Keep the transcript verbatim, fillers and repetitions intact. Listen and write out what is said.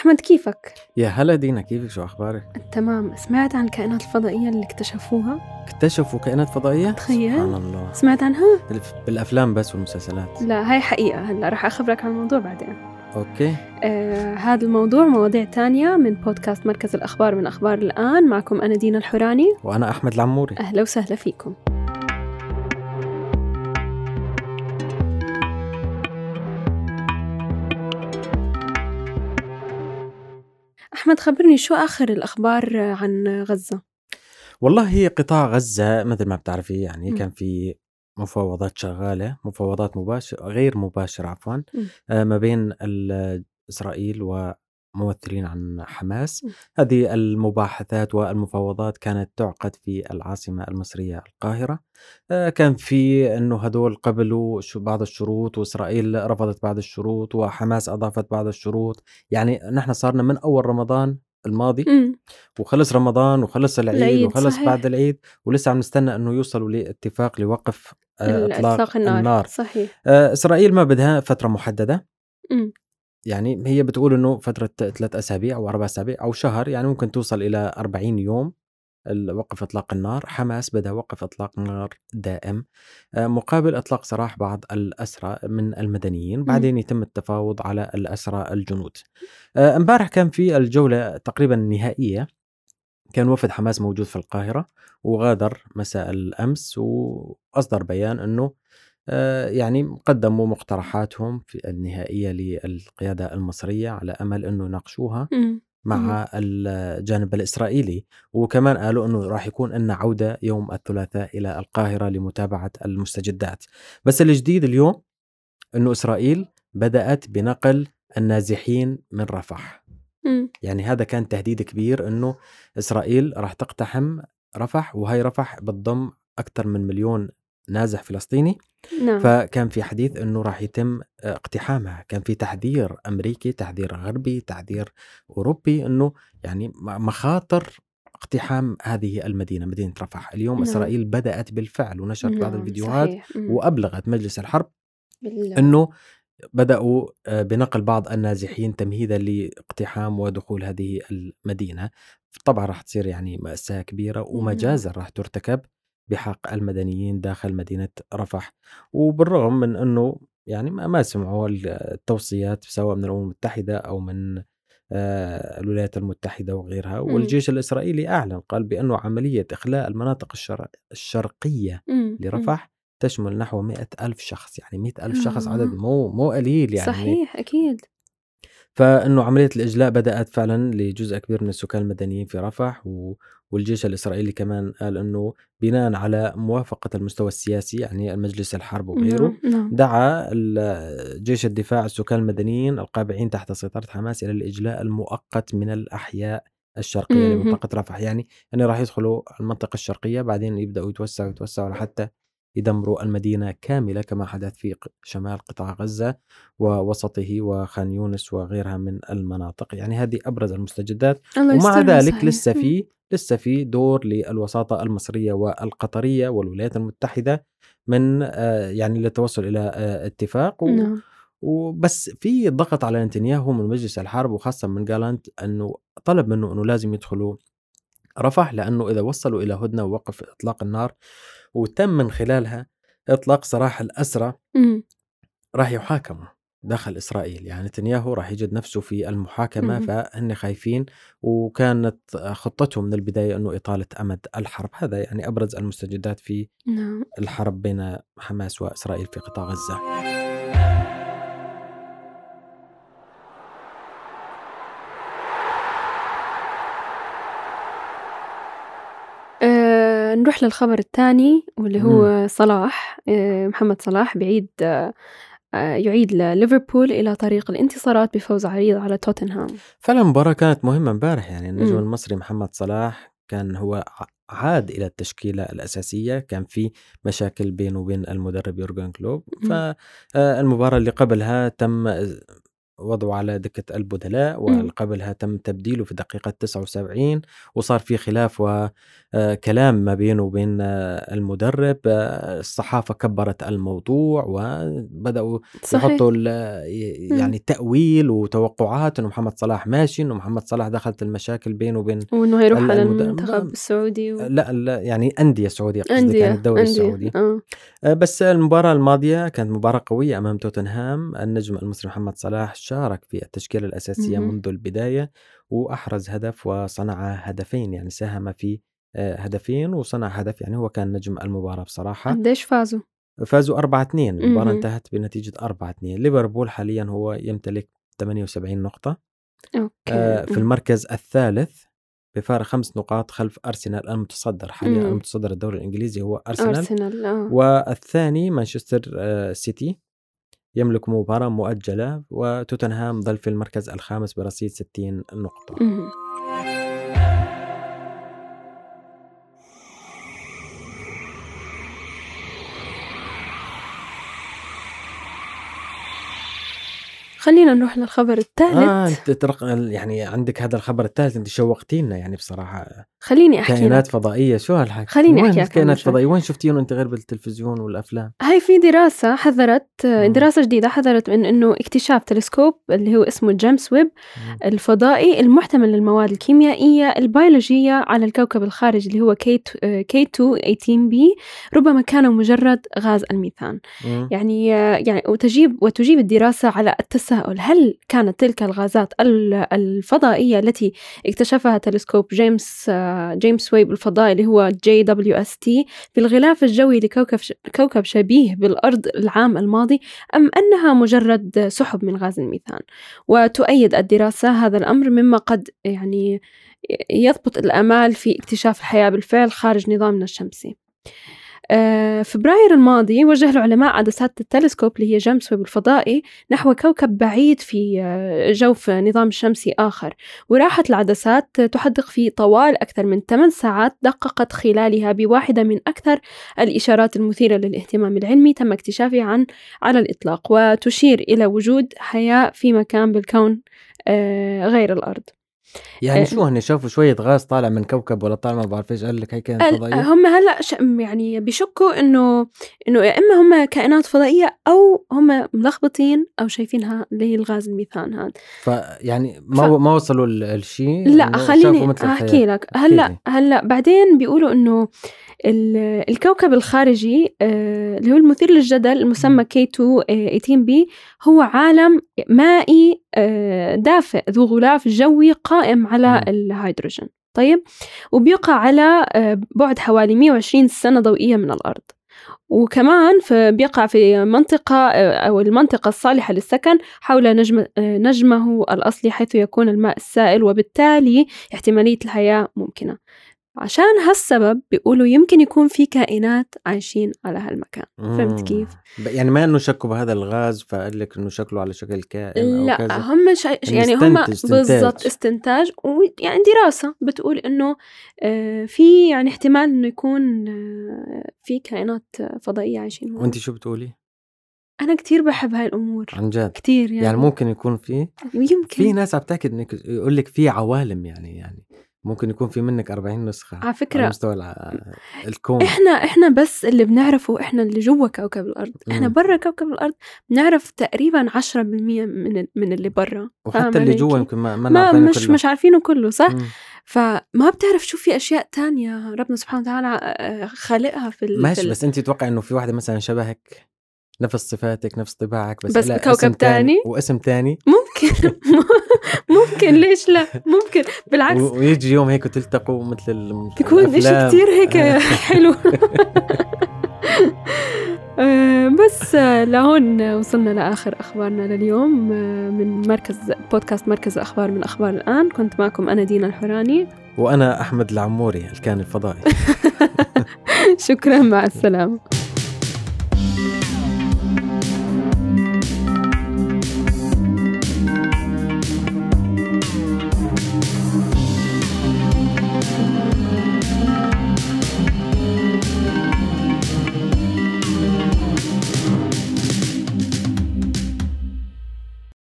أحمد كيفك؟ يا هلا دينا، كيفك؟ شو أخبارك؟ تمام. سمعت عن الكائنات الفضائية اللي اكتشفوها؟ اكتشفوا كائنات فضائية؟ تخيل. سبحان الله. سمعت عنها؟ بالف- بالأفلام بس والمسلسلات. لا، هاي حقيقة. هلا رح أخبرك عن الموضوع بعدين. أوكي. آه هذا الموضوع مواضيع تانية من بودكاست مركز الأخبار من أخبار الآن. معكم أنا دينا الحوراني وأنا أحمد العموري. أهلا وسهلا فيكم. أحمد، خبرني شو آخر الأخبار عن غزة؟ والله هي قطاع غزة مثل ما بتعرفي يعني م. كان في مفاوضات شغالة، مفاوضات مباشرة غير مباشرة عفوا م. آه، ما بين ال- إسرائيل وممثلين عن حماس. م. هذه المباحثات والمفاوضات كانت تعقد في العاصمة المصرية القاهرة. آه، كان في أنه هدول قبلوا شو- بعض الشروط، وإسرائيل رفضت بعض الشروط، وحماس أضافت بعض الشروط. يعني نحن صارنا من أول رمضان الماضي م. وخلص رمضان وخلص العيد العيد وخلص صحيح. بعد العيد، ولسه عم نستنى انه يوصلوا لاتفاق لوقف آه، اطلاق إطلاق النار. النار. صحيح. آه، اسرائيل ما بدها فترة محددة، م. يعني هي بتقول انه فترة ثلاث اسابيع او اربع اسابيع او شهر، يعني ممكن توصل الى أربعين يوم وقف اطلاق النار. حماس بدها وقف اطلاق نار دائم آه، مقابل اطلاق سراح بعض الاسرى من المدنيين، م. بعدين يتم التفاوض على الاسرى الجنود. آه، امبارح كان في الجولة تقريبا النهائية، كان وفد حماس موجود في القاهرة وغادر مساء الأمس، وأصدر بيان أنه آه، يعني قدموا مقترحاتهم في النهائية للقيادة المصرية على أمل أنه يناقشوها م. م. مع الجانب الإسرائيلي. وكمان قالوا أنه راح يكون لنا عودة يوم الثلاثاء إلى القاهرة لمتابعة المستجدات. بس الجديد اليوم أنه إسرائيل بدأت بنقل النازحين من رفح. م. يعني هذا كان تهديد كبير انه اسرائيل راح تقتحم رفح، وهي رفح بتضم اكثر من مليون نازح فلسطيني. نعم. فكان في حديث انه راح يتم اقتحامها، كان في تحذير امريكي، تحذير غربي، تحذير اوروبي، انه يعني مخاطر اقتحام هذه المدينة، مدينة رفح. اليوم نعم. اسرائيل بدأت بالفعل ونشرت بعض نعم. الفيديوهات صحيح. م. وابلغت مجلس الحرب بالله. انه بدأوا آه، بنقل بعض النازحين تمهيدا لاقتحام ودخول هذه المدينة. طبعا راح تصير يعني مأساة كبيرة نعم. ومجازر راح ترتكب بحق المدنيين داخل مدينة رفح. وبالرغم من أنه يعني ما ما سمعوا التوصيات سواء من الأمم المتحدة أو من آه، الولايات المتحدة وغيرها. م. والجيش الإسرائيلي أعلن قال بأنه عملية إخلاء المناطق الشر- الشرقية م. م. لرفح تشمل نحو مئة ألف شخص. يعني مئة ألف شخص عدد آه. مو مو قليل يعني. صحيح. أكيد. فإنه عملية الإجلاء بدأت فعلا لجزء كبير من السكان المدنيين في رفح. و والجيش الإسرائيلي كمان قال أنه بناء على موافقة المستوى السياسي، يعني المجلس الحرب وغيره، نعم. نعم. دعا ال- جيش الدفاع السكان المدنيين القابعين تحت سيطرة حماس إلى الإجلاء المؤقت من الأحياء الشرقية مهم. لمنطقة رفح. يعني يعني راح يدخلوا المنطقة الشرقية، بعدين يبدأوا يتوسعوا يتوسعوا لحتى يدمروا المدينة كاملة كما حدث في ق- شمال قطاع غزة ووسطه وخان يونس وغيرها من المناطق. يعني هذه أبرز المستجدات. الله ومع يسترها. ذلك صحيح. لسه م. في لسه في دور للوساطة المصرية والقطرية والولايات المتحدة من آه، يعني للتوصل إلى آه، اتفاق. و نعم. وبس في ضغط على نتنياهو من مجلس الحرب وخاصة من جالانت، أنه طلب منه أنه لازم يدخلوا رفح، لأنه إذا وصلوا إلى هدنة ووقف إطلاق النار وتم من خلالها إطلاق سراح الأسرى م. راح يحاكموا داخل إسرائيل. يعني نتنياهو راح يجد نفسه في المحاكمة، م. فهن خايفين. وكانت خطتهم من البداية أنه إطالة أمد الحرب. هذا يعني أبرز المستجدات في نعم. الحرب بين حماس وإسرائيل في قطاع غزة. أه نروح للخبر الثاني واللي مم. هو صلاح. أه محمد صلاح بعيد أه يعيد ليفربول إلى طريق الانتصارات بفوز عريض على توتنهام. فعلا المباراة كانت مهمة امبارح. يعني النجم مم. المصري محمد صلاح كان هو ع- عاد إلى التشكيلة الأساسية. كان في مشاكل بينه وبين المدرب يورجن كلوب. مم. فالمباراة اللي قبلها تم وضعه على دكة البدلاء، إمم. وقبلها تم تبديله في دقيقة تسعة وسبعين، وصار في خلاف وكلام ما بينه وبين آه، المدرب. آه، الصحافة كبرت الموضوع وبدأوا صحيح. يحطوا ال- ي- إمم. يعني تأويل وتوقعات إنه محمد صلاح ماشي، إنه محمد صلاح دخلت المشاكل بينه وبين وإنه هيروح ال- على المد- المنتخب ما- السعودي و لا لا يعني أندية سعودية، قصدك يعني أندية الدوري أندية السعودي. آه. آه، بس المباراة الماضية كانت مباراة قوية أمام توتنهام. النجم المصري محمد صلاح شارك في التشكيلة الأساسية اهم. منذ البداية، وأحرز هدف وصنع هدفين، يعني ساهم في آه، هدفين وصنع هدف، يعني هو كان نجم المباراة بصراحة. قديش فازوا؟ فازوا أربعة اثنين، المباراة اهم. انتهت بنتيجة أربعة اثنين. ليفربول حاليا هو يمتلك ثمانية وسبعين نقطة، أوكي. آه، في إمم. المركز الثالث بفارق خمس نقاط خلف أرسنال المتصدر حاليا. إمم. المتصدر الدوري الإنجليزي هو أرسنال، أرسنال آه. والثاني مانشستر آه، سيتي يملك مباراة مؤجلة، وتوتنهام ظل في المركز الخامس برصيد ستين نقطة. اهم. خلّينا نروح للخبر آه الثالث. أنت ترق... يعني عندك هذا الخبر الثالث، أنت شوقتينا يعني بصراحة. خلّيني أحكي كائنات لك. فضائية، شو هالحكي؟ خلّيني وين أحكي لك عن الكائنات المشروع. الفضائية؟ وين شفتيهم أنت غير بالتلفزيون والأفلام؟ هاي في دراسة حذرت مم. دراسة جديدة حذرت من إنه اكتشاف تلسكوب اللي هو اسمه جيمس ويب مم. الفضائي المحتمل للمواد الكيميائية البيولوجية على الكوكب الخارجي اللي هو كي تو ثمانية عشر بي ربما كان مجرد غاز الميثان. مم. يعني يعني وتجيب وتجيب الدراسة على التساؤل: هل كانت تلك الغازات الفضائية التي اكتشفها تلسكوب جيمس جيمس ويب الفضائي اللي هو جي دبليو إس تي في الغلاف الجوي لكوكب كوكب شبيه بالأرض العام الماضي، أم أنها مجرد سحب من غاز الميثان؟ وتؤيد الدراسة هذا الأمر، مما قد يعني يضبط الآمال في اكتشاف الحياة بالفعل خارج نظامنا الشمسي. فبراير الماضي وجه العلماء عدسات التلسكوب اللي هي جيمس ويب الفضائي نحو كوكب بعيد في جوف نظام شمسي آخر، وراحت العدسات تحدق في طوال أكثر من ثمان ساعات دققت خلالها بواحدة من أكثر الإشارات المثيرة للاهتمام العلمي تم اكتشافها عن على الإطلاق، وتشير إلى وجود حياة في مكان بالكون غير الأرض. يعني آه. شو هن شافوا شوية غاز طالع من كوكب ولا طالع ما بعرف ايش، قال لك هي كائنات فضائية؟ هم هلا ش... يعني بيشكوا انه انه يا اما هم كائنات فضائية او هم ملخبطين او شايفينها اللي هي الغاز الميثان هذا. فيعني ما ف... ما وصلوا الشيء. لا خليني احكي احكي لك. هلا هلا بعدين بيقولوا انه الكوكب الخارجي اللي هو المثير للجدل المسمى كي تو ثمانية عشر بي هو عالم مائي دافئ ذو غلاف جوي قائم على م. الهيدروجين. طيب، وبيقع على بعد حوالي مئة وعشرين سنة ضوئية من الأرض، وكمان بيقع في منطقة أو المنطقة الصالحة للسكن حول نجم نجمه الأصلي، حيث يكون الماء السائل، وبالتالي احتمالية الحياة ممكنة. عشان هالسبب بيقولوا يمكن يكون في كائنات عايشين على هالمكان. فهمت كيف؟ يعني ما إنه شكوا بهذا الغاز فقال لك إنه شكله على شكل كائن أو لا كذا. هم شا... يعني هم بالضبط استنتاج، ويعني دراسة بتقول إنه آه في يعني احتمال إنه يكون آه في كائنات فضائية عايشين. وأنت شو بتقولي؟ أنا كتير بحب هاي الأمور عن جد كتير يعني. يعني ممكن يكون في يمكن في ناس عم تأكد إنك يقول لك في عوالم، يعني يعني ممكن يكون في منك أربعين نسخة على فكرة على مستوى الكون. إحنا إحنا بس اللي بنعرفه إحنا اللي جوا كوكب الأرض. إحنا برا كوكب الأرض بنعرف تقريبا عشرة بالمية من من اللي برا، وحتى اللي جوا يمكن ما ما, ما مش كله. مش عارفينه كله صح. مم. فما بتعرف شو في أشياء تانية ربنا سبحانه وتعالى خالقها في ماشي في بس أنت تتوقع إنه في واحدة مثلا شبهك نفس صفاتك نفس طباعك بس, بس لا بكوكب تاني واسم تاني؟ ممكن ممكن ليش لا، ممكن بالعكس ويجي يوم هيك وتلتقوا مثل الم... تكون إشي كتير هيك حلو. بس لهون وصلنا لآخر أخبارنا لليوم من مركز بودكاست مركز الأخبار من أخبار الآن. كنت معكم أنا دينا الحوراني وأنا أحمد العموري الكائن الفضائي. شكرا، مع السلامة.